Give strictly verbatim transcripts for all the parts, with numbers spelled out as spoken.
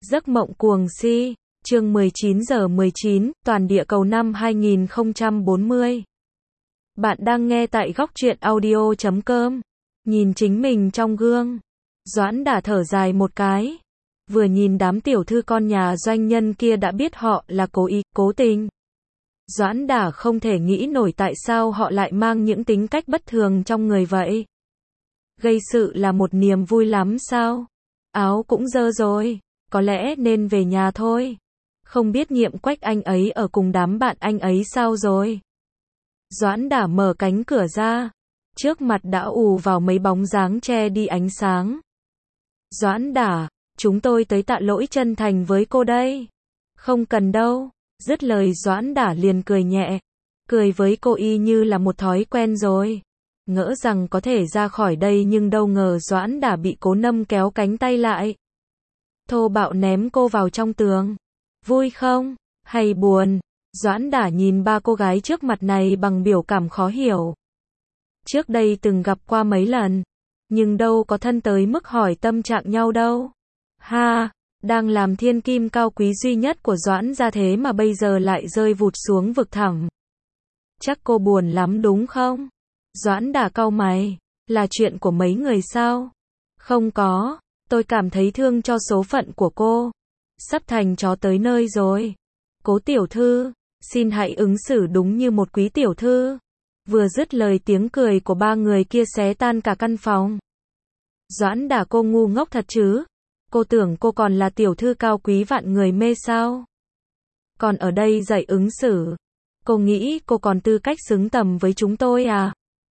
Giấc mộng cuồng si, chương mười chín giờ mười chín, toàn địa cầu năm hai nghìn không trăm bốn mươi. Bạn đang nghe tại góc truyện audio chấm com. Nhìn chính mình trong gương, Doãn Đả thở dài một cái. Vừa nhìn đám tiểu thư con nhà doanh nhân kia đã biết họ là cố ý, cố tình. Doãn Đả không thể nghĩ nổi tại sao họ lại mang những tính cách bất thường trong người vậy. Gây sự là một niềm vui lắm sao? Áo cũng dơ rồi, có lẽ nên về nhà thôi. Không biết Nhiệm Quách anh ấy ở cùng đám bạn anh ấy sao rồi? Doãn Đả mở cánh cửa ra, trước mặt đã ù vào mấy bóng dáng che đi ánh sáng. Doãn Đả, chúng tôi tới tạ lỗi chân thành với cô đây. Không cần đâu. Dứt lời Doãn Đả liền cười nhẹ. Cười với cô y như là một thói quen rồi. Ngỡ rằng có thể ra khỏi đây nhưng đâu ngờ Doãn Đả bị Cố Nâm kéo cánh tay lại. Thô bạo ném cô vào trong tường. Vui không? Hay buồn? Doãn Đả nhìn ba cô gái trước mặt này bằng biểu cảm khó hiểu. Trước đây từng gặp qua mấy lần, nhưng đâu có thân tới mức hỏi tâm trạng nhau đâu. Ha, đang làm thiên kim cao quý duy nhất của Doãn gia thế mà bây giờ lại rơi vụt xuống vực thẳm. Chắc cô buồn lắm đúng không? Doãn Đả cau mày, là chuyện của mấy người sao? Không có, tôi cảm thấy thương cho số phận của cô. Sắp thành chó tới nơi rồi. Cố tiểu thư, xin hãy ứng xử đúng như một quý tiểu thư. Vừa dứt lời tiếng cười của ba người kia xé tan cả căn phòng. Doãn Đả, cô ngu ngốc thật chứ? Cô tưởng cô còn là tiểu thư cao quý vạn người mê sao? Còn ở đây dạy ứng xử. Cô nghĩ cô còn tư cách xứng tầm với chúng tôi à?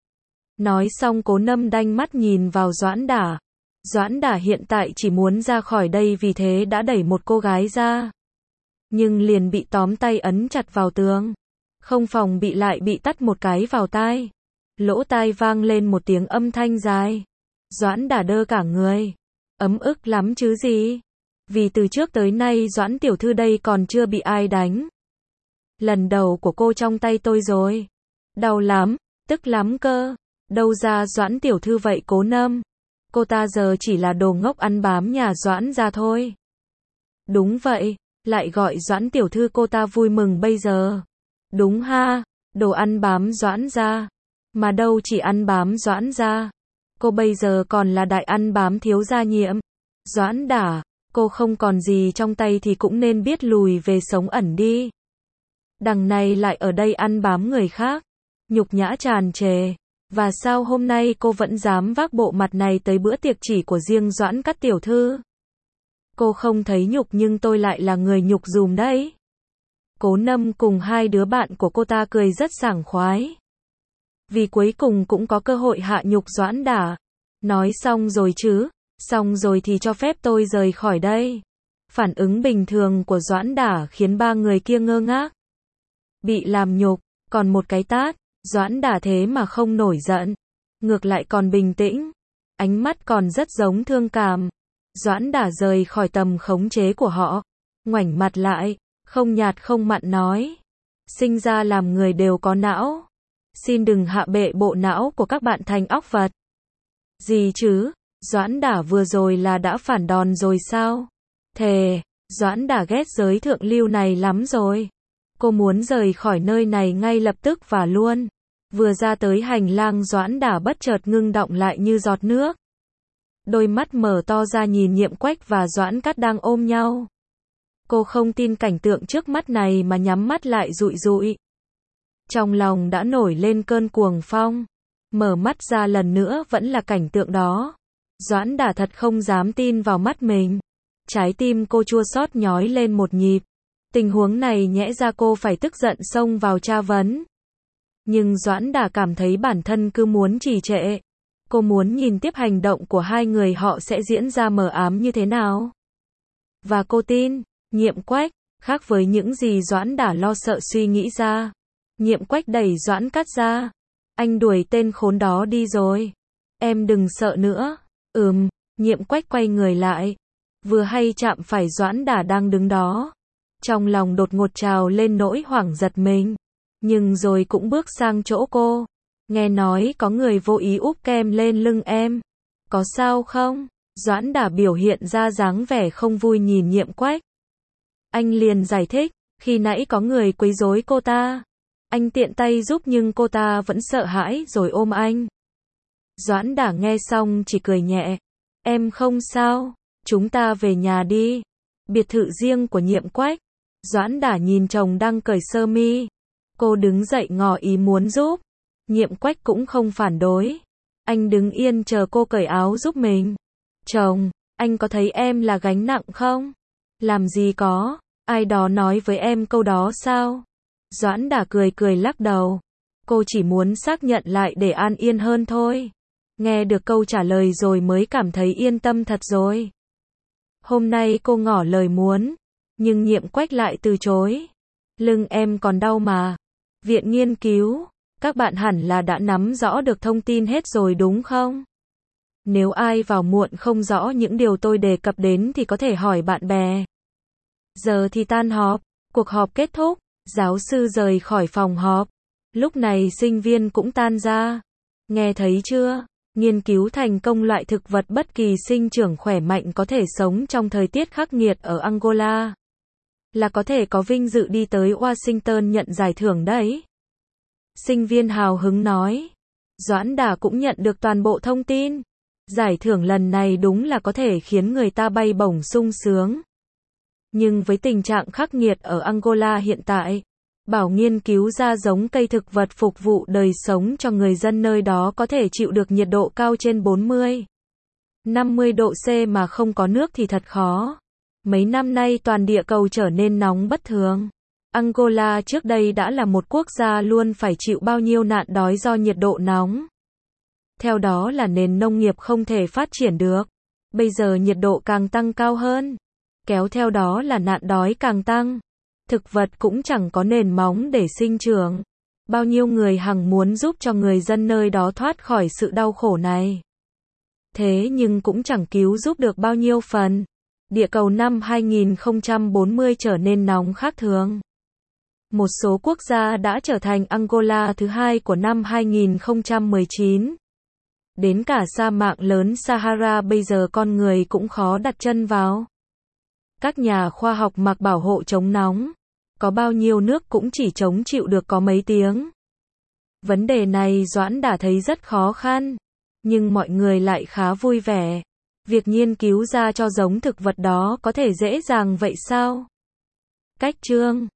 Nói xong Cố Nâm đanh mắt nhìn vào Doãn Đả. Doãn Đả hiện tại chỉ muốn ra khỏi đây vì thế đã đẩy một cô gái ra. Nhưng liền bị tóm tay ấn chặt vào tường. Không phòng bị lại bị tắt một cái vào tai. Lỗ tai vang lên một tiếng âm thanh dài. Doãn Đả đơ cả người. Ấm ức lắm chứ gì. Vì từ trước tới nay Doãn tiểu thư đây còn chưa bị ai đánh. Lần đầu của cô trong tay tôi rồi. Đau lắm, tức lắm cơ. Đâu ra Doãn tiểu thư vậy Cố Nâm. Cô ta giờ chỉ là đồ ngốc ăn bám nhà Doãn gia thôi. Đúng vậy, lại gọi Doãn tiểu thư cô ta vui mừng bây giờ. Đúng ha, đồ ăn bám Doãn gia. Mà đâu chỉ ăn bám Doãn gia. Cô bây giờ còn là đại ăn bám thiếu gia Nhiệm. Doãn Đả, cô không còn gì trong tay thì cũng nên biết lùi về sống ẩn đi. Đằng này lại ở đây ăn bám người khác. Nhục nhã tràn trề. Và sao hôm nay cô vẫn dám vác bộ mặt này tới bữa tiệc chỉ của riêng Doãn các tiểu thư? Cô không thấy nhục nhưng tôi lại là người nhục dùm đấy. Cố Nâm cùng hai đứa bạn của cô ta cười rất sảng khoái. Vì cuối cùng cũng có cơ hội hạ nhục Doãn Đả. Nói xong rồi chứ, xong rồi thì cho phép tôi rời khỏi đây. Phản ứng bình thường của Doãn Đả khiến ba người kia ngơ ngác. Bị làm nhục, còn một cái tát, Doãn Đả thế mà không nổi giận. Ngược lại còn bình tĩnh. Ánh mắt còn rất giống thương cảm. Doãn Đả rời khỏi tầm khống chế của họ. Ngoảnh mặt lại, không nhạt không mặn nói. Sinh ra làm người đều có não. Xin đừng hạ bệ bộ não của các bạn thành óc vật. Gì chứ? Doãn Đả vừa rồi là đã phản đòn rồi sao? Thề, Doãn Đả ghét giới thượng lưu này lắm rồi. Cô muốn rời khỏi nơi này ngay lập tức và luôn. Vừa ra tới hành lang Doãn Đả bất chợt ngưng đọng lại như giọt nước. Đôi mắt mở to ra nhìn Nhiệm Quách và Doãn Cát đang ôm nhau. Cô không tin cảnh tượng trước mắt này mà nhắm mắt lại dụi dụi. Trong lòng đã nổi lên cơn cuồng phong. Mở mắt ra lần nữa vẫn là cảnh tượng đó. Doãn Đả thật không dám tin vào mắt mình. Trái tim cô chua xót nhói lên một nhịp. Tình huống này nhẽ ra cô phải tức giận xông vào tra vấn. Nhưng Doãn Đả cảm thấy bản thân cứ muốn trì trệ. Cô muốn nhìn tiếp hành động của hai người họ sẽ diễn ra mờ ám như thế nào. Và cô tin, Nhiệm Quách, khác với những gì Doãn Đả lo sợ suy nghĩ ra. Nhiệm Quách đẩy Doãn Cát ra. Anh đuổi tên khốn đó đi rồi. Em đừng sợ nữa. Ừm, Nhiệm Quách quay người lại. Vừa hay chạm phải Doãn Đả đang đứng đó. Trong lòng đột ngột trào lên nỗi hoảng giật mình. Nhưng rồi cũng bước sang chỗ cô. Nghe nói có người vô ý úp kem lên lưng em. Có sao không? Doãn Đả biểu hiện ra dáng vẻ không vui nhìn Nhiệm Quách. Anh liền giải thích, khi nãy có người quấy rối cô ta. Anh tiện tay giúp nhưng cô ta vẫn sợ hãi rồi ôm anh. Doãn Đả nghe xong chỉ cười nhẹ. Em không sao, chúng ta về nhà đi. Biệt thự riêng của Nhiệm Quách. Doãn Đả nhìn chồng đang cởi sơ mi. Cô đứng dậy ngỏ ý muốn giúp. Nhiệm Quách cũng không phản đối. Anh đứng yên chờ cô cởi áo giúp mình. Chồng, anh có thấy em là gánh nặng không? Làm gì có, ai đó nói với em câu đó sao? Doãn Đả cười cười lắc đầu. Cô chỉ muốn xác nhận lại để an yên hơn thôi. Nghe được câu trả lời rồi mới cảm thấy yên tâm thật rồi. Hôm nay cô ngỏ lời muốn, nhưng Nhiệm Quách lại từ chối. Lưng em còn đau mà. Viện nghiên cứu, các bạn hẳn là đã nắm rõ được thông tin hết rồi đúng không? Nếu ai vào muộn không rõ những điều tôi đề cập đến thì có thể hỏi bạn bè. Giờ thì tan họp, cuộc họp kết thúc, giáo sư rời khỏi phòng họp. Lúc này sinh viên cũng tan ra. Nghe thấy chưa? Nghiên cứu thành công loại thực vật bất kỳ sinh trưởng khỏe mạnh có thể sống trong thời tiết khắc nghiệt ở Angola. Là có thể có vinh dự đi tới Washington nhận giải thưởng đấy. Sinh viên hào hứng nói. Doãn Đả cũng nhận được toàn bộ thông tin. Giải thưởng lần này đúng là có thể khiến người ta bay bổng sung sướng. Nhưng với tình trạng khắc nghiệt ở Angola hiện tại, bảo nghiên cứu ra giống cây thực vật phục vụ đời sống cho người dân nơi đó có thể chịu được nhiệt độ cao trên bốn mươi, năm mươi độ C mà không có nước thì thật khó. Mấy năm nay toàn địa cầu trở nên nóng bất thường. Angola trước đây đã là một quốc gia luôn phải chịu bao nhiêu nạn đói do nhiệt độ nóng. Theo đó là nền nông nghiệp không thể phát triển được. Bây giờ nhiệt độ càng tăng cao hơn. Kéo theo đó là nạn đói càng tăng. Thực vật cũng chẳng có nền móng để sinh trưởng. Bao nhiêu người hằng muốn giúp cho người dân nơi đó thoát khỏi sự đau khổ này. Thế nhưng cũng chẳng cứu giúp được bao nhiêu phần. Địa cầu năm hai nghìn không trăm bốn mươi trở nên nóng khác thường. Một số quốc gia đã trở thành Angola thứ hai của năm hai nghìn không trăm mười chín. Đến cả sa mạc lớn Sahara bây giờ con người cũng khó đặt chân vào. Các nhà khoa học mặc bảo hộ chống nóng. Có bao nhiêu nước cũng chỉ chống chịu được có mấy tiếng. Vấn đề này Doãn Đả thấy rất khó khăn. Nhưng mọi người lại khá vui vẻ. Việc nghiên cứu ra cho giống thực vật đó có thể dễ dàng vậy sao? Cách chương